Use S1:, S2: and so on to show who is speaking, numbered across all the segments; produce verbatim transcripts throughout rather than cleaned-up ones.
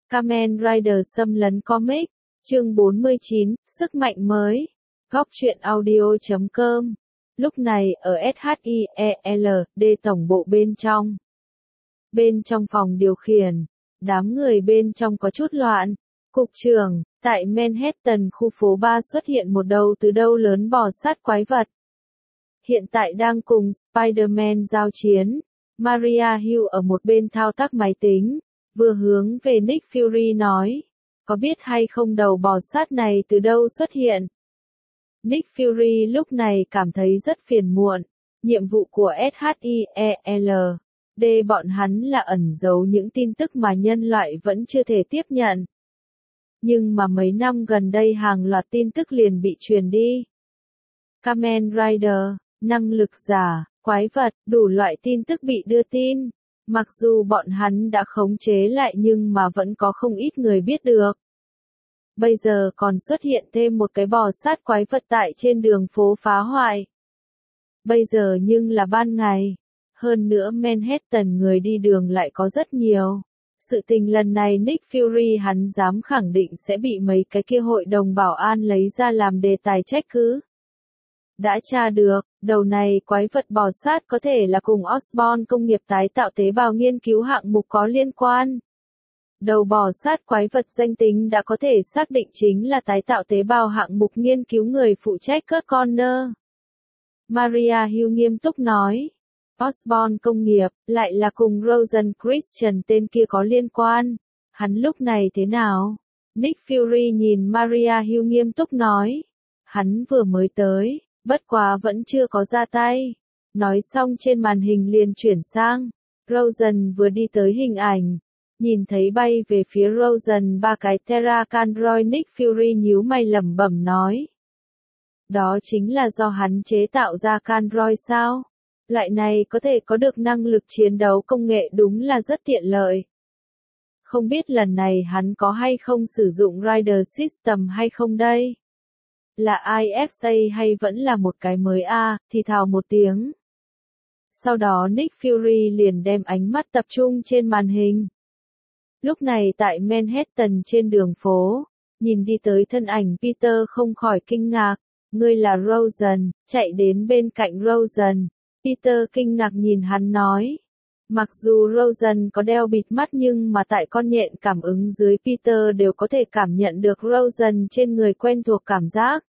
S1: Kamen Rider xâm lấn comic, chương bốn mươi chín, sức mạnh mới. Góc truyện audio chấm com. Lúc này ở ét hát i e lờ đê tổng bộ bên trong. Bên trong phòng điều khiển, đám người bên trong có chút loạn. Cục trưởng, tại Manhattan khu phố ba xuất hiện một đầu từ đâu lớn bò sát quái vật. Hiện tại đang cùng Spider-Man giao chiến. Maria Hill ở một bên thao tác máy tính, vừa hướng về Nick Fury nói, có biết hay không đầu bò sát này từ đâu xuất hiện? Nick Fury lúc này cảm thấy rất phiền muộn, nhiệm vụ của ét hát i e lờ đê bọn hắn là ẩn giấu những tin tức mà nhân loại vẫn chưa thể tiếp nhận. Nhưng mà mấy năm gần đây hàng loạt tin tức liền bị truyền đi. Kamen Rider, năng lực giả, quái vật, đủ loại tin tức bị đưa tin. Mặc dù bọn hắn đã khống chế lại nhưng mà vẫn có không ít người biết được. Bây giờ còn xuất hiện thêm một cái bò sát quái vật tại trên đường phố phá hoại. Bây giờ nhưng là ban ngày. Hơn nữa Manhattan người đi đường lại có rất nhiều. Sự tình lần này Nick Fury hắn dám khẳng định sẽ bị mấy cái kia hội đồng bảo an lấy ra làm đề tài trách cứ. Đã tra được, đầu này quái vật bò sát có thể là cùng Osborn công nghiệp tái tạo tế bào nghiên cứu hạng mục có liên quan. Đầu bò sát quái vật danh tính đã có thể xác định chính là tái tạo tế bào hạng mục nghiên cứu người phụ trách Kurt Connor. Maria Hill nghiêm túc nói. Osborn công nghiệp, lại là cùng Rosen Christian tên kia có liên quan. Hắn lúc này thế nào? Nick Fury nhìn Maria Hill nghiêm túc nói. Hắn vừa mới tới, bất quá vẫn chưa có ra tay. Nói xong trên màn hình liền chuyển sang. Rosen vừa đi tới hình ảnh. Nhìn thấy bay về phía Rosen ba cái Terracandroid, Nick Fury nhíu mày lẩm bẩm nói. Đó chính là do hắn chế tạo ra Candroid sao? Loại này có thể có được năng lực chiến đấu công nghệ đúng là rất tiện lợi. Không biết lần này hắn có hay không sử dụng Rider System hay không đây? Là i ét a hay vẫn là một cái mới a, à, thì thào một tiếng. Sau đó Nick Fury liền đem ánh mắt tập trung trên màn hình. Lúc này tại Manhattan trên đường phố, nhìn đi tới thân ảnh Peter không khỏi kinh ngạc. Ngươi là Rosen, chạy đến bên cạnh Rosen. Peter kinh ngạc nhìn hắn nói. Mặc dù Rosen có đeo bịt mắt nhưng mà tại con nhện cảm ứng dưới Peter đều có thể cảm nhận được Rosen trên người quen thuộc cảm giác.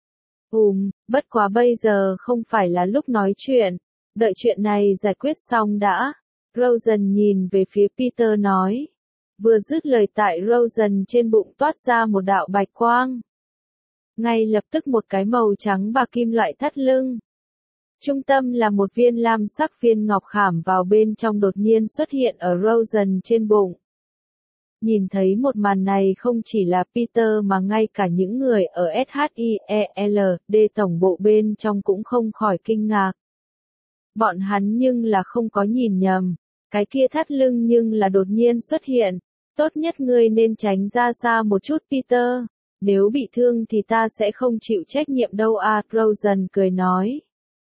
S1: Ừm, bất quá bây giờ không phải là lúc nói chuyện. Đợi chuyện này giải quyết xong đã. Rosen nhìn về phía Peter nói. Vừa dứt lời tại Rosen trên bụng toát ra một đạo bạch quang. Ngay lập tức một cái màu trắng và kim loại thắt lưng. Trung tâm là một viên lam sắc viên ngọc khảm vào bên trong đột nhiên xuất hiện ở Rosen trên bụng. Nhìn thấy một màn này không chỉ là Peter mà ngay cả những người ở ét hát i e lờ đê tổng bộ bên trong cũng không khỏi kinh ngạc. Bọn hắn nhưng là không có nhìn nhầm. Cái kia thắt lưng nhưng là đột nhiên xuất hiện. Tốt nhất ngươi nên tránh ra xa một chút Peter. Nếu bị thương thì ta sẽ không chịu trách nhiệm đâu à, Rosen cười nói.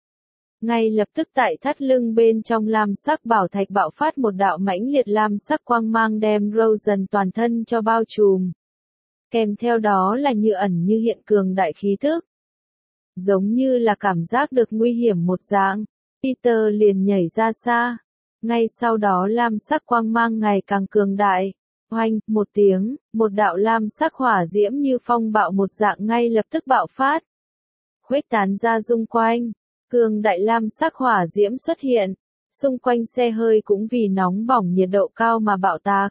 S1: Ngay lập tức tại thắt lưng bên trong lam sắc bảo thạch bạo phát một đạo mãnh liệt lam sắc quang mang đem Rosen toàn thân cho bao trùm. Kèm theo đó là như ẩn như hiện cường đại khí thức. Giống như là cảm giác được nguy hiểm một dạng, Peter liền nhảy ra xa. Ngay sau đó lam sắc quang mang ngày càng cường đại. Oanh, một tiếng, một đạo lam sắc hỏa diễm như phong bạo một dạng ngay lập tức bạo phát. Khuếch tán ra xung quanh. Cường đại lam sắc hỏa diễm xuất hiện, xung quanh xe hơi cũng vì nóng bỏng nhiệt độ cao mà bạo tạc.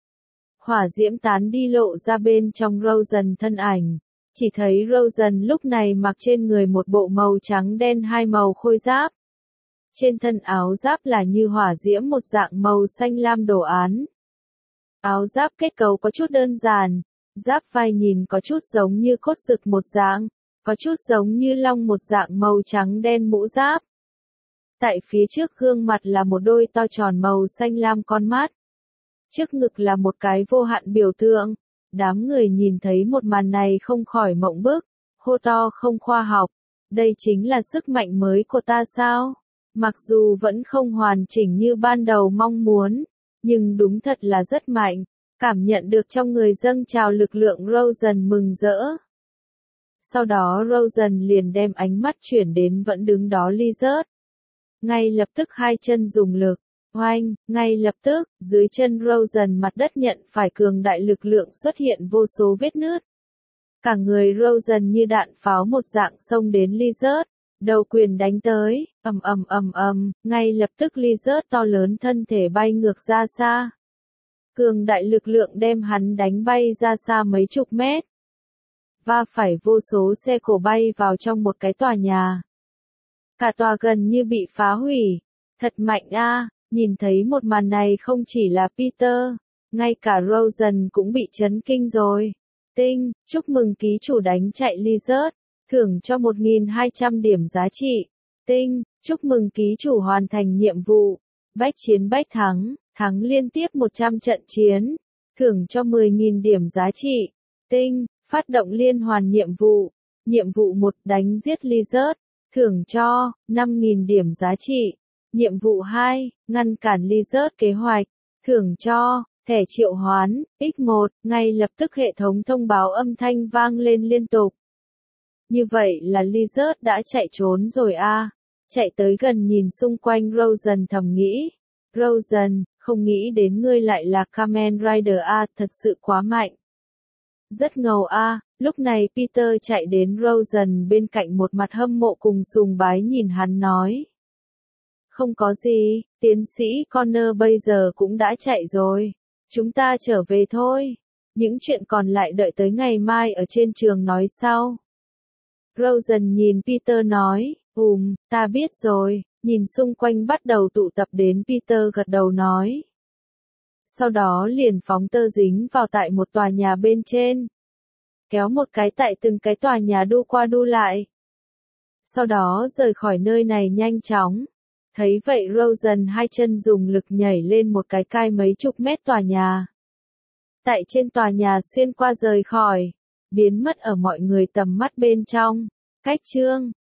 S1: Hỏa diễm tán đi lộ ra bên trong Rosen thân ảnh, chỉ thấy Rosen lúc này mặc trên người một bộ màu trắng đen hai màu khôi giáp. Trên thân áo giáp là như hỏa diễm một dạng màu xanh lam đồ án. Áo giáp kết cấu có chút đơn giản, giáp vai nhìn có chút giống như cốt dực một dạng. Có chút giống như long một dạng màu trắng đen mũ giáp. Tại phía trước gương mặt là một đôi to tròn màu xanh lam con mắt. Trước ngực là một cái vô hạn biểu tượng. Đám người nhìn thấy một màn này không khỏi mộng bức, hô to không khoa học. Đây chính là sức mạnh mới của ta sao? Mặc dù vẫn không hoàn chỉnh như ban đầu mong muốn, nhưng đúng thật là rất mạnh. Cảm nhận được trong người dâng trào lực lượng, Rosen mừng rỡ. Sau đó Rosen liền đem ánh mắt chuyển đến vẫn đứng đó Lizard. Ngay lập tức hai chân dùng lực, oanh, ngay lập tức, dưới chân Rosen mặt đất nhận phải cường đại lực lượng xuất hiện vô số vết nứt. Cả người Rosen như đạn pháo một dạng xông đến Lizard, đầu quyền đánh tới, ầm ầm ầm ầm, ngay lập tức Lizard to lớn thân thể bay ngược ra xa. Cường đại lực lượng đem hắn đánh bay ra xa mấy chục mét. Va phải vô số xe cổ bay vào trong một cái tòa nhà. Cả tòa gần như bị phá hủy. Thật mạnh a, à, nhìn thấy một màn này không chỉ là Peter, ngay cả Rosen cũng bị chấn kinh rồi. Tinh, chúc mừng ký chủ đánh chạy Lizard, thưởng cho một nghìn hai trăm điểm giá trị. Tinh, chúc mừng ký chủ hoàn thành nhiệm vụ. Bách chiến bách thắng, thắng liên tiếp một trăm trận chiến, thưởng cho mười nghìn điểm giá trị. Tinh, phát động liên hoàn nhiệm vụ. Nhiệm vụ một, đánh giết Lizard, thưởng cho năm nghìn điểm giá trị. Nhiệm vụ hai, ngăn cản Lizard kế hoạch, thưởng cho thẻ triệu hoán, nhân một, ngay lập tức hệ thống thông báo âm thanh vang lên liên tục. Như vậy là Lizard đã chạy trốn rồi a. À. Chạy tới gần nhìn xung quanh, Rosen thầm nghĩ. Rosen, không nghĩ đến ngươi lại là Kamen Rider a, à, thật sự quá mạnh. Rất ngầu a, à. Lúc này Peter chạy đến Rosen bên cạnh, một mặt hâm mộ cùng sùng bái nhìn hắn nói. Không có gì, tiến sĩ Connor bây giờ cũng đã chạy rồi. Chúng ta trở về thôi. Những chuyện còn lại đợi tới ngày mai ở trên trường nói sau. Rosen nhìn Peter nói, ừm, ta biết rồi, nhìn xung quanh bắt đầu tụ tập đến Peter gật đầu nói. Sau đó liền phóng tơ dính vào tại một tòa nhà bên trên. Kéo một cái tại từng cái tòa nhà đu qua đu lại. Sau đó rời khỏi nơi này nhanh chóng. Thấy vậy Rosen hai chân dùng lực nhảy lên một cái cai mấy chục mét tòa nhà. Tại trên tòa nhà xuyên qua rời khỏi, biến mất ở mọi người tầm mắt bên trong. Cách chương